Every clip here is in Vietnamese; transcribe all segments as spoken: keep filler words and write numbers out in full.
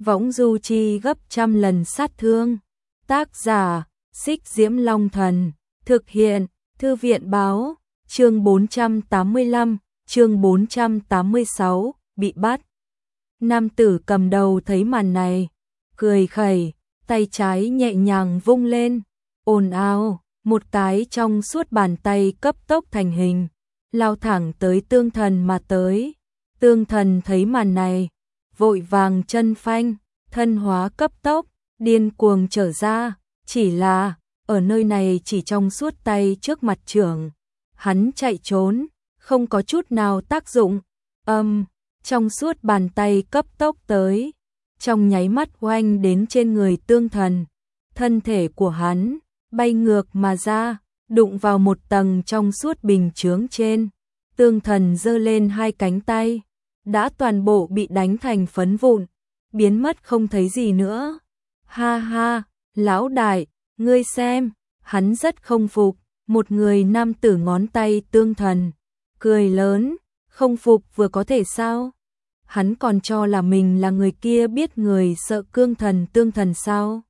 võng du chi gấp trăm lần sát thương. Tác giả, Xích Diễm Long Thần, thực hiện, Thư viện báo, chương bốn trăm tám mươi lăm, chương bốn trăm tám mươi sáu, bị bắt. Nam tử cầm đầu thấy màn này, cười khẩy, tay trái nhẹ nhàng vung lên, ồn ào, một cái trong suốt bàn tay cấp tốc thành hình, lao thẳng tới Tương Thần mà tới. Tương Thần thấy màn này, vội vàng chân phanh, thân hóa cấp tốc, điên cuồng trở ra, chỉ là, ở nơi này chỉ trong suốt tay trước mặt trưởng. Hắn chạy trốn, không có chút nào tác dụng, âm, trong suốt bàn tay cấp tốc tới, trong nháy mắt oanh đến trên người Tương Thần. Thân thể của hắn, bay ngược mà ra, đụng vào một tầng trong suốt bình chướng trên. Tương Thần giơ lên hai cánh tay, đã toàn bộ bị đánh thành phấn vụn, biến mất không thấy gì nữa. Ha ha, lão đại, ngươi xem, hắn rất không phục, một người nam tử ngón tay Tương Thần, cười lớn, không phục vừa có thể sao? Hắn còn cho là mình là người kia biết người sợ cương thần Tương Thần sao?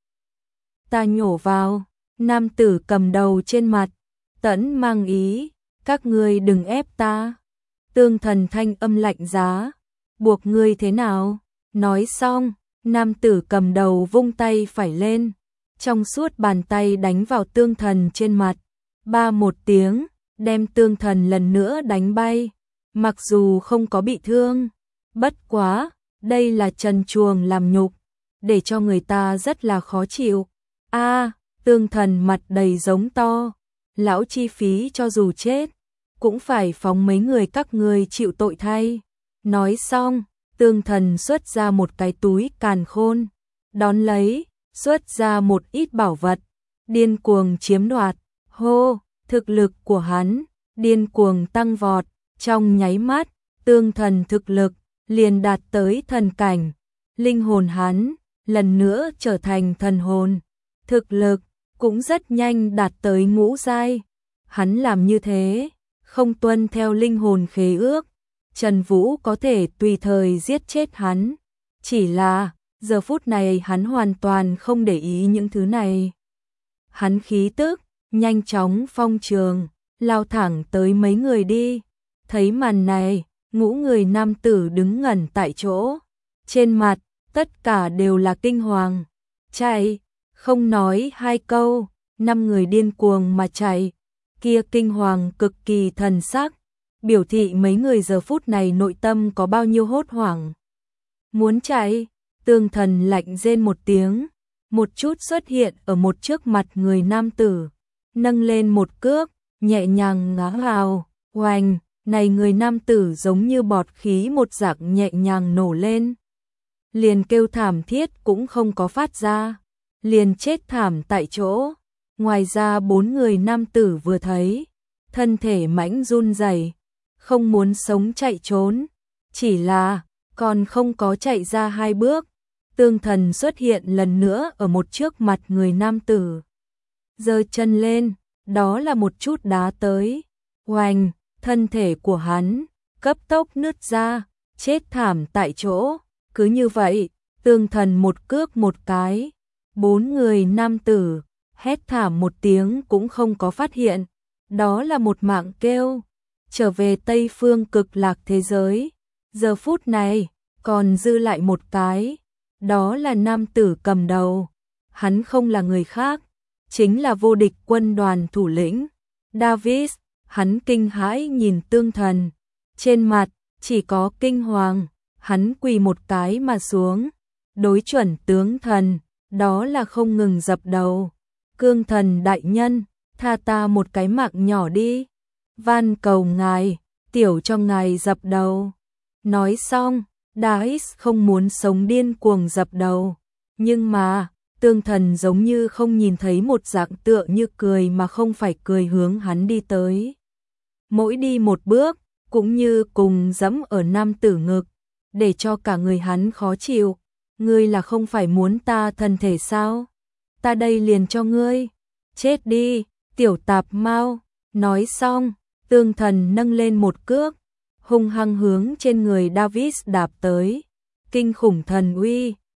Ta nhổ vào, nam tử cầm đầu trên mặt, tẫn mang ý, các ngươi đừng ép ta. Tương Thần thanh âm lạnh giá, buộc ngươi thế nào? Nói xong, nam tử cầm đầu vung tay phải lên, trong suốt bàn tay đánh vào Tương Thần trên mặt, ba một tiếng, đem Tương Thần lần nữa đánh bay. Mặc dù không có bị thương, bất quá, đây là trần truồng làm nhục, để cho người ta rất là khó chịu. A, Tương Thần mặt đầy giống to, lão chi phí cho dù chết, cũng phải phóng mấy người các ngươi chịu tội thay. Nói xong, Tương Thần xuất ra một cái túi càn khôn, đón lấy, xuất ra một ít bảo vật, điên cuồng chiếm đoạt. Hô, thực lực của hắn, điên cuồng tăng vọt, trong nháy mắt, Tương Thần thực lực liền đạt tới thần cảnh. Linh hồn hắn, lần nữa trở thành thần hồn, thực lực cũng rất nhanh đạt tới ngũ giai. Hắn làm như thế, không tuân theo linh hồn khế ước, Trần Vũ có thể tùy thời giết chết hắn. Chỉ là, giờ phút này hắn hoàn toàn không để ý những thứ này. Hắn khí tức, nhanh chóng phong trường, lao thẳng tới mấy người đi. Thấy màn này, ngũ người nam tử đứng ngẩn tại chỗ. Trên mặt, tất cả đều là kinh hoàng. Chạy, không nói hai câu, năm người điên cuồng mà chạy. Kia kinh hoàng cực kỳ thần sắc, biểu thị mấy người giờ phút này nội tâm có bao nhiêu hốt hoảng. Muốn chạy, Tương Thần lạnh rên một tiếng, một chút xuất hiện ở một trước mặt người nam tử, nâng lên một cước, nhẹ nhàng ngã vào, oanh, này người nam tử giống như bọt khí một dạng nhẹ nhàng nổ lên. Liền kêu thảm thiết cũng không có phát ra, liền chết thảm tại chỗ. Ngoài ra bốn người nam tử vừa thấy, thân thể mãnh run rẩy, không muốn sống chạy trốn, chỉ là còn không có chạy ra hai bước, Tương Thần xuất hiện lần nữa ở một trước mặt người nam tử. Giơ chân lên, đó là một chút đá tới, oanh, thân thể của hắn cấp tốc nứt ra, chết thảm tại chỗ. Cứ như vậy, Tương Thần một cước một cái, bốn người nam tử hét thảm một tiếng cũng không có phát hiện, đó là một mạng kêu, trở về Tây Phương Cực Lạc thế giới. Giờ phút này, còn dư lại một cái, đó là nam tử cầm đầu, hắn không là người khác, chính là vô địch quân đoàn thủ lĩnh, Davis. Hắn kinh hãi nhìn Tương Thần, trên mặt chỉ có kinh hoàng, hắn quỳ một cái mà xuống, đối chuẩn tướng thần, đó là không ngừng dập đầu. Cương thần đại nhân, tha ta một cái mạng nhỏ đi, van cầu ngài, tiểu cho ngài dập đầu. Nói xong, Davis không muốn sống điên cuồng dập đầu, nhưng mà, Tương Thần giống như không nhìn thấy một dạng tựa như cười mà không phải cười hướng hắn đi tới. Mỗi đi một bước, cũng như cùng dẫm ở nam tử ngực, để cho cả người hắn khó chịu. Ngươi là không phải muốn ta thân thể sao? Ta đây liền cho ngươi. Chết đi, tiểu tạp mau. Nói xong, Tương Thần nâng lên một cước, hung hăng hướng trên người Davis đạp tới. Kinh khủng thần uy,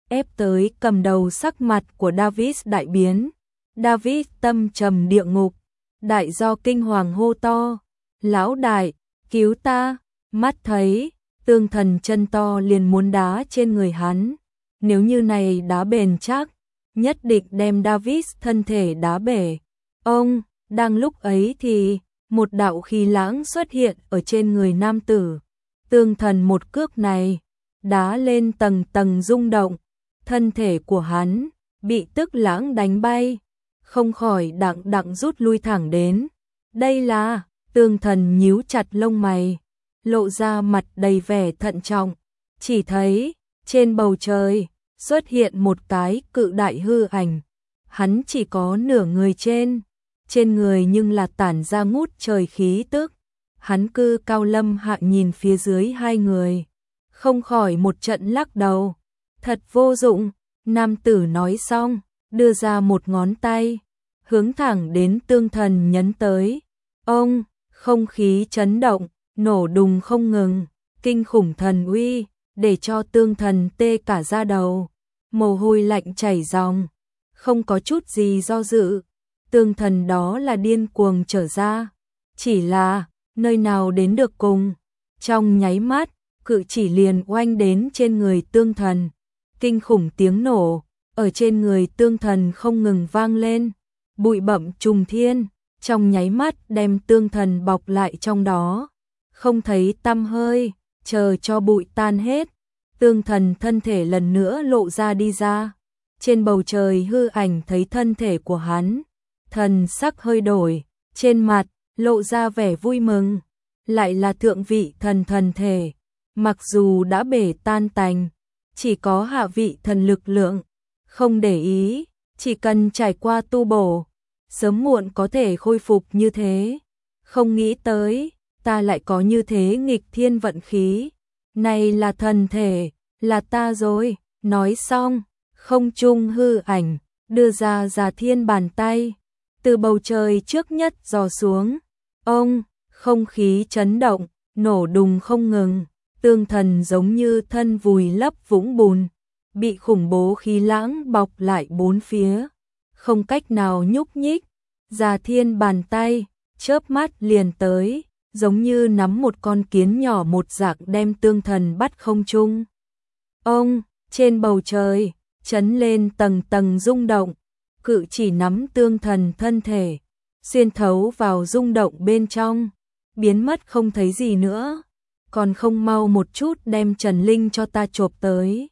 ép tới cầm đầu, sắc mặt của David đại biến. David tâm trầm địa ngục, đại do kinh hoàng hô to, lão đại, cứu ta, mắt thấy, tương thần chân to liền muốn đá trên người hắn, nếu như này đá bền chắc, nhất định đem David thân thể đá bể. Ông, đang lúc ấy thì, một đạo khí lãng xuất hiện ở trên người nam tử, tương thần một cước này, đá lên tầng tầng rung động, thân thể của hắn, bị tức lãng đánh bay, không khỏi đặng đặng rút lui thẳng đến. Đây là, tương thần nhíu chặt lông mày, lộ ra mặt đầy vẻ thận trọng, chỉ thấy, trên bầu trời, xuất hiện một cái cự đại hư ảnh, hắn chỉ có nửa người trên, trên người nhưng là tản ra ngút trời khí tức, hắn cư cao lâm hạ nhìn phía dưới hai người, không khỏi một trận lắc đầu, thật vô dụng, nam tử nói xong, đưa ra một ngón tay, hướng thẳng đến tương thần nhấn tới, ông, không khí chấn động, nổ đùng không ngừng, kinh khủng thần uy, để cho tương thần tê cả da đầu, mồ hôi lạnh chảy ròng, không có chút gì do dự, tương thần đó là điên cuồng trở ra, chỉ là, nơi nào đến được cùng, trong nháy mắt, cự chỉ liền oanh đến trên người tương thần, kinh khủng tiếng nổ, ở trên người tương thần không ngừng vang lên, bụi bặm trùng thiên, trong nháy mắt đem tương thần bọc lại trong đó, không thấy tăm hơi, chờ cho bụi tan hết, tương thần thân thể lần nữa lộ ra đi ra, trên bầu trời hư ảnh thấy thân thể của hắn, thần sắc hơi đổi, trên mặt, lộ ra vẻ vui mừng, lại là thượng vị thần thần thể, mặc dù đã bể tan tành, chỉ có hạ vị thần lực lượng, không để ý, chỉ cần trải qua tu bổ, sớm muộn có thể khôi phục như thế, không nghĩ tới, ta lại có như thế nghịch thiên vận khí, này là thần thể, là ta rồi, nói xong, không trung hư ảnh, đưa ra Già Thiên bàn tay, từ bầu trời trước nhất giò xuống, ông, không khí chấn động, nổ đùng không ngừng, tương thần giống như thân vùi lấp vũng bùn, bị khủng bố khí lãng bọc lại bốn phía, không cách nào nhúc nhích, Già Thiên bàn tay, chớp mắt liền tới, giống như nắm một con kiến nhỏ một dạng đem tương thần bắt không trung. Ông, trên bầu trời, chấn lên tầng tầng rung động, cự chỉ nắm tương thần thân thể, xuyên thấu vào rung động bên trong, biến mất không thấy gì nữa, còn không mau một chút đem Trần Linh cho ta chộp tới.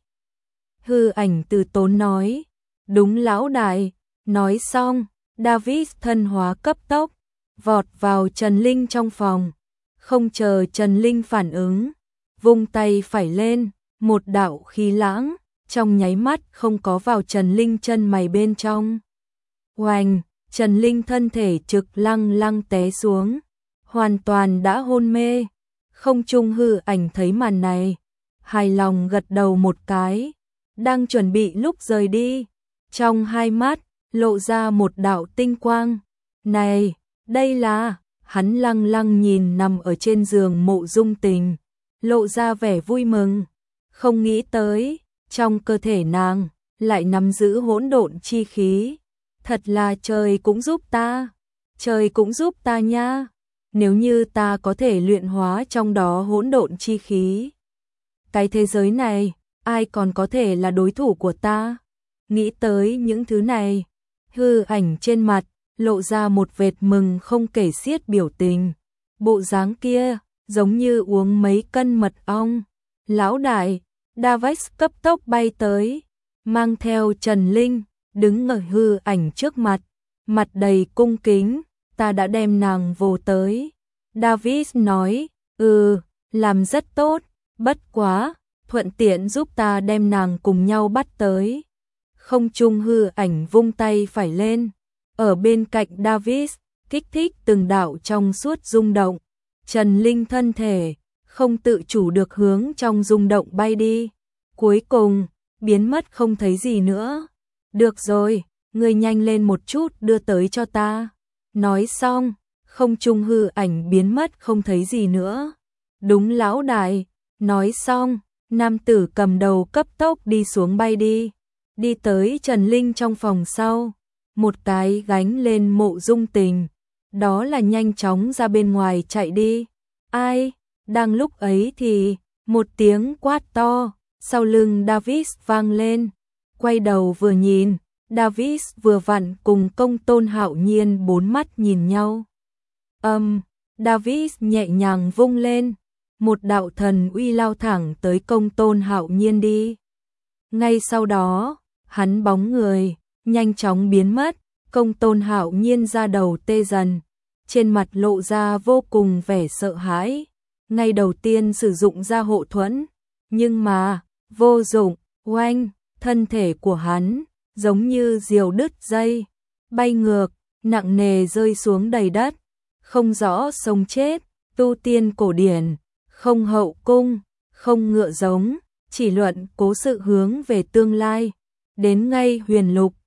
Hư ảnh từ tốn nói, đúng lão đại, nói xong, David thân hóa cấp tốc, vọt vào Trần Linh trong phòng, không chờ Trần Linh phản ứng, vung tay phải lên, một đạo khí lãng, trong nháy mắt không có vào Trần Linh chân mày bên trong. Oanh, Trần Linh thân thể trực lăng lăng té xuống, hoàn toàn đã hôn mê, không trung hư ảnh thấy màn này, hài lòng gật đầu một cái, đang chuẩn bị lúc rời đi, trong hai mắt, lộ ra một đạo tinh quang, này, đây là, hắn lăng lăng nhìn nằm ở trên giường Mộ Dung Tình, lộ ra vẻ vui mừng, không nghĩ tới, trong cơ thể nàng, lại nắm giữ hỗn độn chi khí, thật là trời cũng giúp ta, trời cũng giúp ta nha, nếu như ta có thể luyện hóa trong đó hỗn độn chi khí, cái thế giới này, ai còn có thể là đối thủ của ta, nghĩ tới những thứ này, hư ảnh trên mặt, lộ ra một vệt mừng không kể xiết biểu tình, bộ dáng kia, giống như uống mấy cân mật ong, lão đại, David cấp tốc bay tới, mang theo Trần Linh, đứng ở hư ảnh trước mặt, mặt đầy cung kính, ta đã đem nàng vô tới. David nói, ừ, làm rất tốt, bất quá, thuận tiện giúp ta đem nàng cùng nhau bắt tới. Không trung hư ảnh vung tay phải lên, ở bên cạnh David, kích thích từng đạo trong suốt rung động, Trần Linh thân thể, không tự chủ được hướng trong rung động bay đi, cuối cùng, biến mất không thấy gì nữa. Được rồi, ngươi nhanh lên một chút đưa tới cho ta. Nói xong, không trung hư ảnh biến mất không thấy gì nữa. Đúng lão đại, nói xong, Nam tử cầm đầu cấp tốc đi xuống bay đi, đi tới Trần Linh trong phòng sau, một cái gánh lên Mộ Dung Tình, đó là nhanh chóng ra bên ngoài chạy đi. Ai? Đang lúc ấy thì một tiếng quát to sau lưng Davis vang lên, quay đầu vừa nhìn, Davis vừa vặn cùng Công Tôn Hạo Nhiên bốn mắt nhìn nhau. Âm, um, Davis nhẹ nhàng vung lên, một đạo thần uy lao thẳng tới Công Tôn Hạo Nhiên đi. Ngay sau đó, hắn bóng người nhanh chóng biến mất, Công Tôn Hạo Nhiên ra đầu tê dần, trên mặt lộ ra vô cùng vẻ sợ hãi. Ngay đầu tiên sử dụng ra hộ thuẫn, nhưng mà vô dụng, oanh, thân thể của hắn giống như diều đứt dây, bay ngược, nặng nề rơi xuống đầy đất, không rõ sống chết. Tu tiên cổ điển, không hậu cung, không ngựa giống, chỉ luận cố sự hướng về tương lai, đến ngay huyền lục,